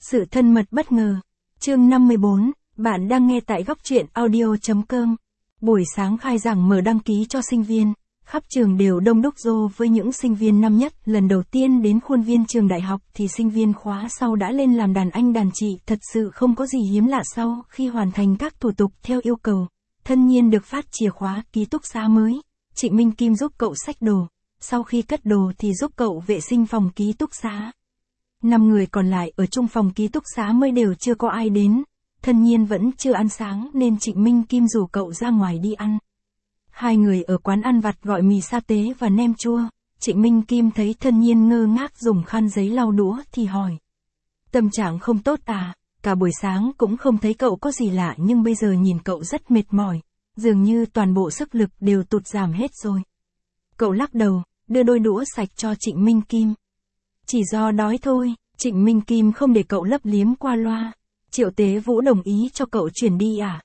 Sự thân mật bất ngờ. Chương 54, bạn đang nghe tại góc truyện audio.com. Buổi sáng khai giảng mở đăng ký cho sinh viên, khắp trường đều đông đúc rô với những sinh viên năm nhất lần đầu tiên đến khuôn viên trường đại học thì sinh viên khóa sau đã lên làm đàn anh đàn chị, thật sự không có gì hiếm lạ. Sau khi hoàn thành các thủ tục theo yêu cầu, Thân Nhiên được phát chìa khóa ký túc xá mới. Trịnh Minh Kim giúp cậu xách đồ, sau khi cất đồ thì giúp cậu vệ sinh phòng ký túc xá. 5 người còn lại ở chung phòng ký túc xá mới đều chưa có ai đến. Thân Nhiên vẫn chưa ăn sáng nên Trịnh Minh Kim rủ cậu ra ngoài đi ăn. Hai người ở quán ăn vặt gọi mì sa tế và nem chua. Trịnh Minh Kim thấy Thân Nhiên ngơ ngác dùng khăn giấy lau đũa thì hỏi. Tâm trạng không tốt à? Cả buổi sáng cũng không thấy cậu có gì lạ nhưng bây giờ nhìn cậu rất mệt mỏi. Dường như toàn bộ sức lực đều tụt giảm hết rồi. Cậu lắc đầu, đưa đôi đũa sạch cho Trịnh Minh Kim. Chỉ do đói thôi. Trịnh Minh Kim không để cậu lấp liếm qua loa. Triệu Tế Vũ đồng ý cho cậu chuyển đi à?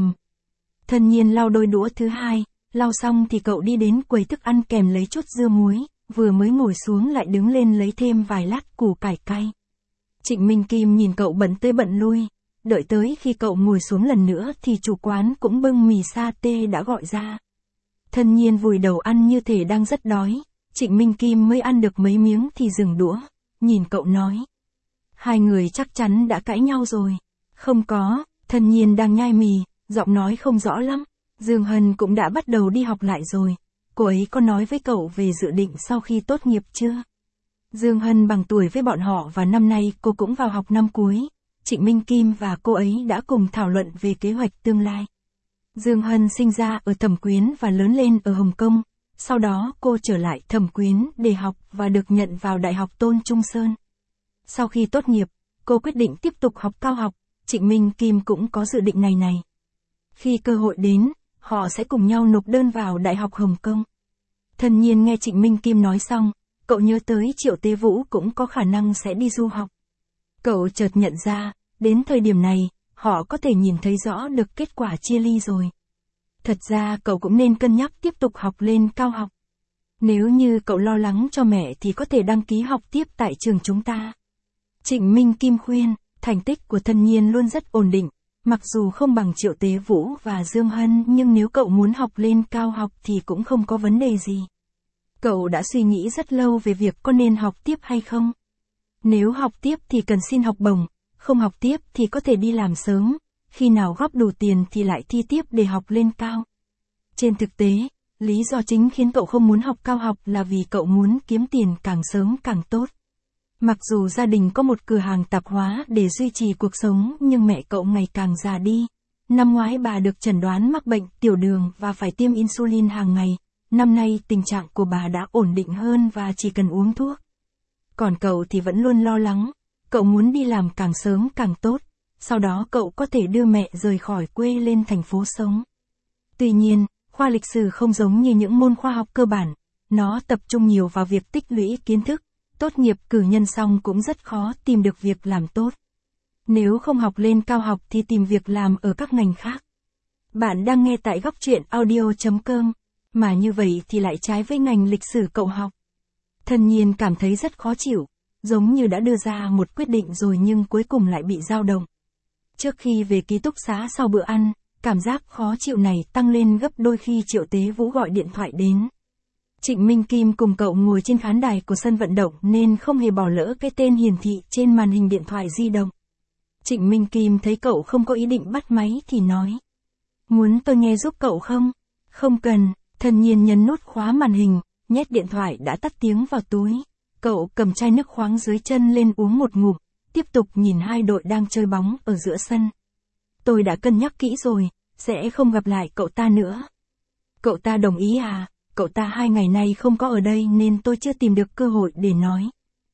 Thân Nhiên lau đôi đũa thứ hai, lau xong thì cậu đi đến quầy thức ăn kèm lấy chút dưa muối, vừa mới ngồi xuống lại đứng lên lấy thêm vài lát củ cải cay. Trịnh Minh Kim nhìn cậu bận tới bận lui, đợi tới khi cậu ngồi xuống lần nữa thì chủ quán cũng bưng mì sa tê đã gọi ra. Thân Nhiên vùi đầu ăn như thể đang rất đói, Trịnh Minh Kim mới ăn được mấy miếng thì dừng đũa, nhìn cậu nói. Hai người chắc chắn đã cãi nhau rồi. Không có, Thân Nhiên đang nhai mì, giọng nói không rõ lắm. Dương Hân cũng đã bắt đầu đi học lại rồi. Cô ấy có nói với cậu về dự định sau khi tốt nghiệp chưa? Dương Hân bằng tuổi với bọn họ và năm nay cô cũng vào học năm cuối. Trịnh Minh Kim và cô ấy đã cùng thảo luận về kế hoạch tương lai. Dương Hân sinh ra ở Thẩm Quyến và lớn lên ở Hồng Kông. Sau đó cô trở lại Thẩm Quyến để học và được nhận vào Đại học Tôn Trung Sơn. Sau khi tốt nghiệp, cô quyết định tiếp tục học cao học. Trịnh Minh Kim cũng có dự định này. Khi cơ hội đến, họ sẽ cùng nhau nộp đơn vào Đại học Hồng Kông. Thân Nhiên nghe Trịnh Minh Kim nói xong, cậu nhớ tới Triệu Tế Vũ cũng có khả năng sẽ đi du học. Cậu chợt nhận ra, đến thời điểm này, họ có thể nhìn thấy rõ được kết quả chia ly rồi. Thật ra cậu cũng nên cân nhắc tiếp tục học lên cao học. Nếu như cậu lo lắng cho mẹ thì có thể đăng ký học tiếp tại trường chúng ta. Trịnh Minh Kim khuyên, thành tích của Thân Nhiên luôn rất ổn định. Mặc dù không bằng Triệu Tế Vũ và Dương Hân nhưng nếu cậu muốn học lên cao học thì cũng không có vấn đề gì. Cậu đã suy nghĩ rất lâu về việc có nên học tiếp hay không. Nếu học tiếp thì cần xin học bổng, không học tiếp thì có thể đi làm sớm, khi nào góp đủ tiền thì lại thi tiếp để học lên cao. Trên thực tế, lý do chính khiến cậu không muốn học cao học là vì cậu muốn kiếm tiền càng sớm càng tốt. Mặc dù gia đình có một cửa hàng tạp hóa để duy trì cuộc sống nhưng mẹ cậu ngày càng già đi. Năm ngoái bà được chẩn đoán mắc bệnh tiểu đường và phải tiêm insulin hàng ngày. Năm nay tình trạng của bà đã ổn định hơn và chỉ cần uống thuốc. Còn cậu thì vẫn luôn lo lắng. Cậu muốn đi làm càng sớm càng tốt. Sau đó cậu có thể đưa mẹ rời khỏi quê lên thành phố sống. Tuy nhiên, khoa lịch sử không giống như những môn khoa học cơ bản. Nó tập trung nhiều vào việc tích lũy kiến thức. Tốt nghiệp cử nhân xong cũng rất khó tìm được việc làm tốt. Nếu không học lên cao học thì tìm việc làm ở các ngành khác. Bạn đang nghe tại góc truyện audio.com, mà như vậy thì lại trái với ngành lịch sử cậu học. Thân Nhiên cảm thấy rất khó chịu, giống như đã đưa ra một quyết định rồi nhưng cuối cùng lại bị dao động. Trước khi về ký túc xá sau bữa ăn, cảm giác khó chịu này tăng lên gấp đôi khi Triệu Tế Vũ gọi điện thoại đến. Trịnh Minh Kim cùng cậu ngồi trên khán đài của sân vận động nên không hề bỏ lỡ cái tên hiển thị trên màn hình điện thoại di động. Trịnh Minh Kim thấy cậu không có ý định bắt máy thì nói. Muốn tôi nghe giúp cậu không? Không cần. Thân Nhiên nhấn nút khóa màn hình, nhét điện thoại đã tắt tiếng vào túi. Cậu cầm chai nước khoáng dưới chân lên uống một ngụm, tiếp tục nhìn hai đội đang chơi bóng ở giữa sân. Tôi đã cân nhắc kỹ rồi, sẽ không gặp lại cậu ta nữa. Cậu ta đồng ý à? Cậu ta 2 ngày nay không có ở đây nên tôi chưa tìm được cơ hội để nói.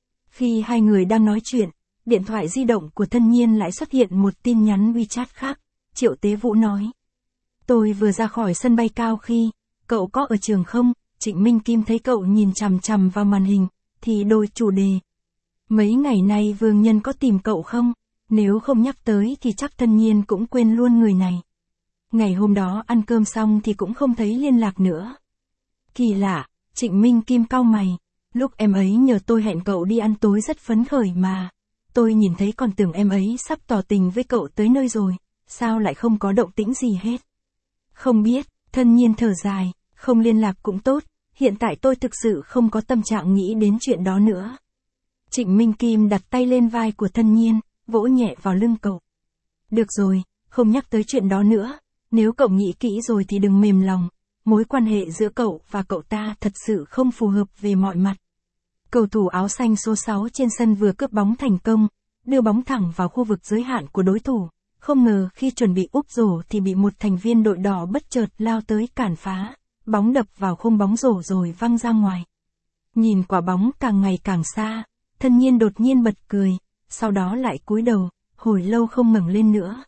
Khi hai người đang nói chuyện, điện thoại di động của Thân Nhiên lại xuất hiện một tin nhắn WeChat khác. Triệu Tế Vũ nói. Tôi vừa ra khỏi sân bay cao khi, cậu có ở trường không? Trịnh Minh Kim thấy cậu nhìn chằm chằm vào màn hình, thì đổi chủ đề. Mấy ngày nay Vương Nhân có tìm cậu không? Nếu không nhắc tới thì chắc Thân Nhiên cũng quên luôn người này. Ngày hôm đó ăn cơm xong thì cũng không thấy liên lạc nữa. Kỳ lạ, Trịnh Minh Kim cau mày. Lúc em ấy nhờ tôi hẹn cậu đi ăn tối rất phấn khởi mà. Tôi nhìn thấy còn tưởng em ấy sắp tỏ tình với cậu tới nơi rồi, sao lại không có động tĩnh gì hết. Không biết, Thân Nhiên thở dài, không liên lạc cũng tốt, hiện tại tôi thực sự không có tâm trạng nghĩ đến chuyện đó nữa. Trịnh Minh Kim đặt tay lên vai của Thân Nhiên, vỗ nhẹ vào lưng cậu. Được rồi, không nhắc tới chuyện đó nữa, nếu cậu nghĩ kỹ rồi thì đừng mềm lòng, mối quan hệ giữa cậu và cậu ta thật sự không phù hợp về mọi mặt. Cầu thủ áo xanh số 6 trên sân vừa cướp bóng thành công, đưa bóng thẳng vào khu vực giới hạn của đối thủ, không ngờ khi chuẩn bị úp rổ thì bị một thành viên đội đỏ bất chợt lao tới cản phá, bóng đập vào khung bóng rổ rồi văng ra ngoài. Nhìn quả bóng càng ngày càng xa, Thân Nhiên đột nhiên bật cười, sau đó lại cúi đầu, hồi lâu không ngẩng lên nữa.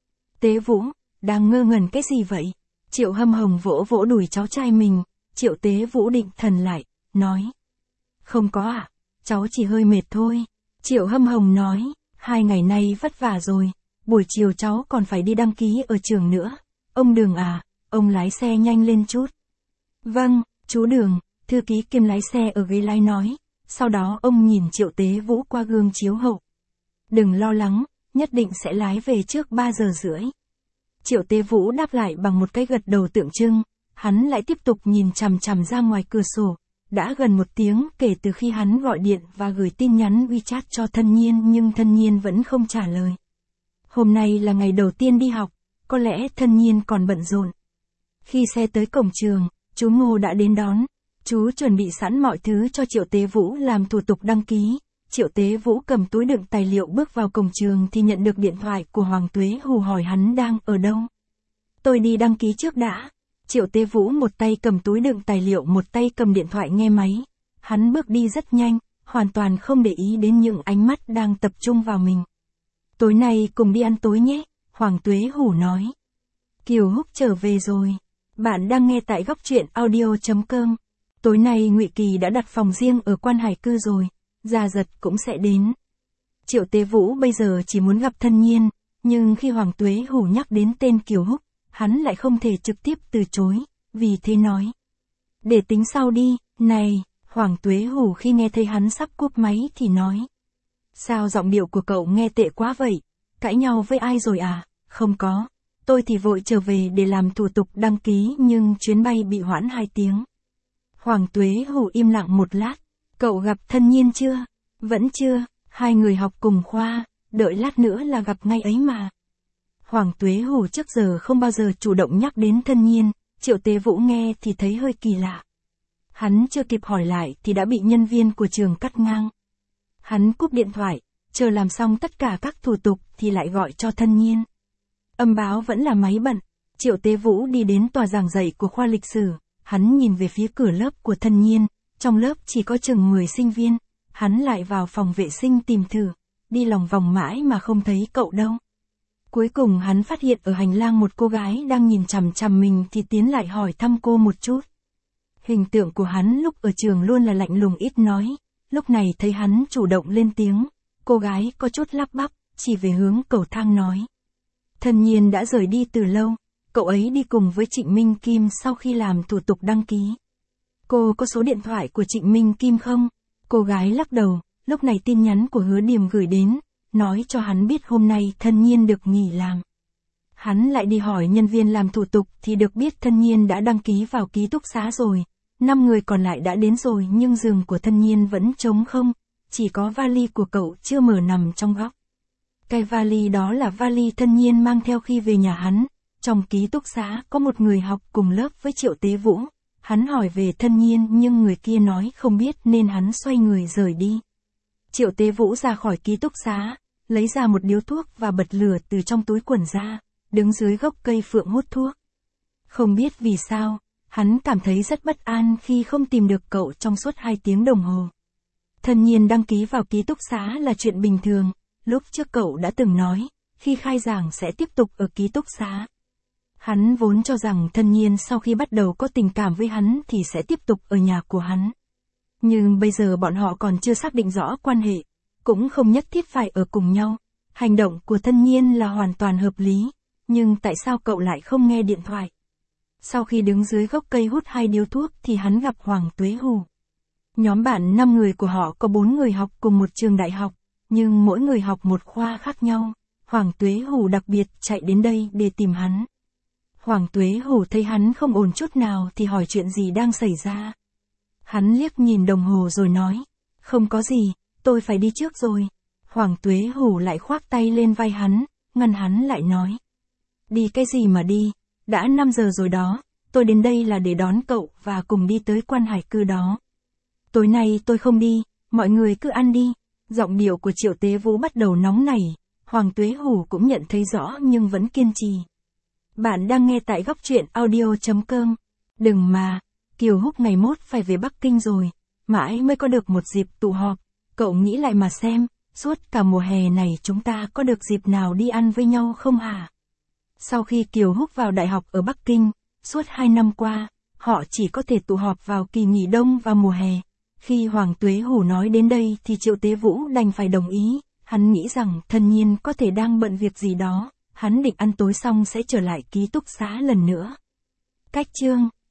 Tế Vũ, đang ngơ ngẩn cái gì vậy? Triệu Hâm Hồng vỗ vỗ đùi cháu trai mình, Triệu Tế Vũ định thần lại, nói. Không có ạ, cháu chỉ hơi mệt thôi. Triệu Hâm Hồng nói, 2 ngày nay vất vả rồi, buổi chiều cháu còn phải đi đăng ký ở trường nữa. Ông Đường à, ông lái xe nhanh lên chút. Vâng, chú Đường, thư ký kiêm lái xe ở ghế lái nói, sau đó ông nhìn Triệu Tế Vũ qua gương chiếu hậu. Đừng lo lắng, nhất định sẽ lái về trước 3 giờ rưỡi. Triệu Tế Vũ đáp lại bằng một cái gật đầu tượng trưng, hắn lại tiếp tục nhìn chằm chằm ra ngoài cửa sổ. Đã gần 1 tiếng kể từ khi hắn gọi điện và gửi tin nhắn WeChat cho Thân Nhiên nhưng Thân Nhiên vẫn không trả lời. Hôm nay là ngày đầu tiên đi học, có lẽ Thân Nhiên còn bận rộn. Khi xe tới cổng trường, chú Ngô đã đến đón. Chú chuẩn bị sẵn mọi thứ cho Triệu Tế Vũ làm thủ tục đăng ký. Triệu Tế Vũ cầm túi đựng tài liệu bước vào cổng trường thì nhận được điện thoại của Hoàng Tuế Hù hỏi hắn đang ở đâu. Tôi đi đăng ký trước đã. Triệu Tế Vũ một tay cầm túi đựng tài liệu một tay cầm điện thoại nghe máy. Hắn bước đi rất nhanh, hoàn toàn không để ý đến những ánh mắt đang tập trung vào mình. Tối nay cùng đi ăn tối nhé, Hoàng Tuế Hù nói. Kiều Húc trở về rồi. Bạn đang nghe tại góc truyện audio.com. Tối nay Ngụy Kỳ đã đặt phòng riêng ở Quan Hải Cư rồi, Gia Giật cũng sẽ đến. Triệu Tế Vũ bây giờ chỉ muốn gặp Thân Nhiên, nhưng khi Hoàng Tuế Hù nhắc đến tên Kiều Húc, hắn lại không thể trực tiếp từ chối, vì thế nói. Để tính sau đi, này, Hoàng Tuế Hù khi nghe thấy hắn sắp cúp máy thì nói. Sao giọng điệu của cậu nghe tệ quá vậy, cãi nhau với ai rồi à? Không có, tôi thì vội trở về để làm thủ tục đăng ký nhưng chuyến bay bị hoãn 2 tiếng. Hoàng Tuế Hù im lặng một lát, cậu gặp Thân Nhiên chưa? Vẫn chưa, 2 người học cùng khoa, đợi lát nữa là gặp ngay ấy mà. Hoàng Tuế Hù trước giờ không bao giờ chủ động nhắc đến Thân Nhiên, Triệu Tế Vũ nghe thì thấy hơi kỳ lạ. Hắn chưa kịp hỏi lại thì đã bị nhân viên của trường cắt ngang. Hắn cúp điện thoại, chờ làm xong tất cả các thủ tục thì lại gọi cho Thân Nhiên. Âm báo vẫn là máy bận, Triệu Tế Vũ đi đến tòa giảng dạy của khoa lịch sử, hắn nhìn về phía cửa lớp của Thân Nhiên, trong lớp chỉ có chừng 10 sinh viên, hắn lại vào phòng vệ sinh tìm thử, đi lòng vòng mãi mà không thấy cậu đâu. Cuối cùng hắn phát hiện ở hành lang một cô gái đang nhìn chằm chằm mình thì tiến lại hỏi thăm cô một chút. Hình tượng của hắn lúc ở trường luôn là lạnh lùng ít nói, lúc này thấy hắn chủ động lên tiếng, cô gái có chút lắp bắp, chỉ về hướng cầu thang nói. Thân Nhiên đã rời đi từ lâu, cậu ấy đi cùng với Trịnh Minh Kim sau khi làm thủ tục đăng ký. Cô có số điện thoại của Trịnh Minh Kim không? Cô gái lắc đầu, lúc này tin nhắn của Hứa Điềm gửi đến, nói cho hắn biết hôm nay Thân Nhiên được nghỉ làm. Hắn lại đi hỏi nhân viên làm thủ tục thì được biết Thân Nhiên đã đăng ký vào ký túc xá rồi. 5 người còn lại đã đến rồi nhưng giường của Thân Nhiên vẫn trống không, chỉ có vali của cậu chưa mở nằm trong góc. Cái vali đó là vali Thân Nhiên mang theo khi về nhà hắn. Trong ký túc xá có một người học cùng lớp với Triệu Tế Vũ. Hắn hỏi về Thân Nhiên nhưng người kia nói không biết nên hắn xoay người rời đi. Triệu Tế Vũ ra khỏi ký túc xá, lấy ra một điếu thuốc và bật lửa từ trong túi quần ra, đứng dưới gốc cây phượng hút thuốc. Không biết vì sao, hắn cảm thấy rất bất an khi không tìm được cậu trong suốt 2 tiếng đồng hồ. Thân Nhiên đăng ký vào ký túc xá là chuyện bình thường, lúc trước cậu đã từng nói, khi khai giảng sẽ tiếp tục ở ký túc xá. Hắn vốn cho rằng Thân Nhiên sau khi bắt đầu có tình cảm với hắn thì sẽ tiếp tục ở nhà của hắn. Nhưng bây giờ bọn họ còn chưa xác định rõ quan hệ, cũng không nhất thiết phải ở cùng nhau. Hành động của Thân Nhiên là hoàn toàn hợp lý, nhưng tại sao cậu lại không nghe điện thoại? Sau khi đứng dưới gốc cây hút 2 điếu thuốc thì hắn gặp Hoàng Tuế Hù. Nhóm bạn 5 người của họ có 4 người học cùng một trường đại học, nhưng mỗi người học một khoa khác nhau. Hoàng Tuế Hủ đặc biệt chạy đến đây để tìm hắn. Hoàng Tuế Hủ thấy hắn không ổn chút nào thì hỏi chuyện gì đang xảy ra. Hắn liếc nhìn đồng hồ rồi nói, không có gì, tôi phải đi trước rồi. Hoàng Tuế Hủ lại khoác tay lên vai hắn, ngăn hắn lại nói. Đi cái gì mà đi, đã 5 giờ rồi đó, tôi đến đây là để đón cậu và cùng đi tới quan hải cư đó. Tối nay tôi không đi, mọi người cứ ăn đi. Giọng điệu của Triệu Tế Vũ bắt đầu nóng nảy, Hoàng Tuế Hủ cũng nhận thấy rõ nhưng vẫn kiên trì. Bạn đang nghe tại góc truyện audio.com. Đừng mà, Kiều Húc ngày mốt phải về Bắc Kinh rồi, mãi mới có được một dịp tụ họp, cậu nghĩ lại mà xem, suốt cả mùa hè này chúng ta có được dịp nào đi ăn với nhau không hả? Sau khi Kiều Húc vào đại học ở Bắc Kinh, suốt 2 năm qua, họ chỉ có thể tụ họp vào kỳ nghỉ đông và mùa hè. Khi Hoàng Tuế Hủ nói đến đây thì Triệu Tế Vũ đành phải đồng ý, hắn nghĩ rằng Thân Nhiên có thể đang bận việc gì đó, hắn định ăn tối xong sẽ trở lại ký túc xá lần nữa. Cách chương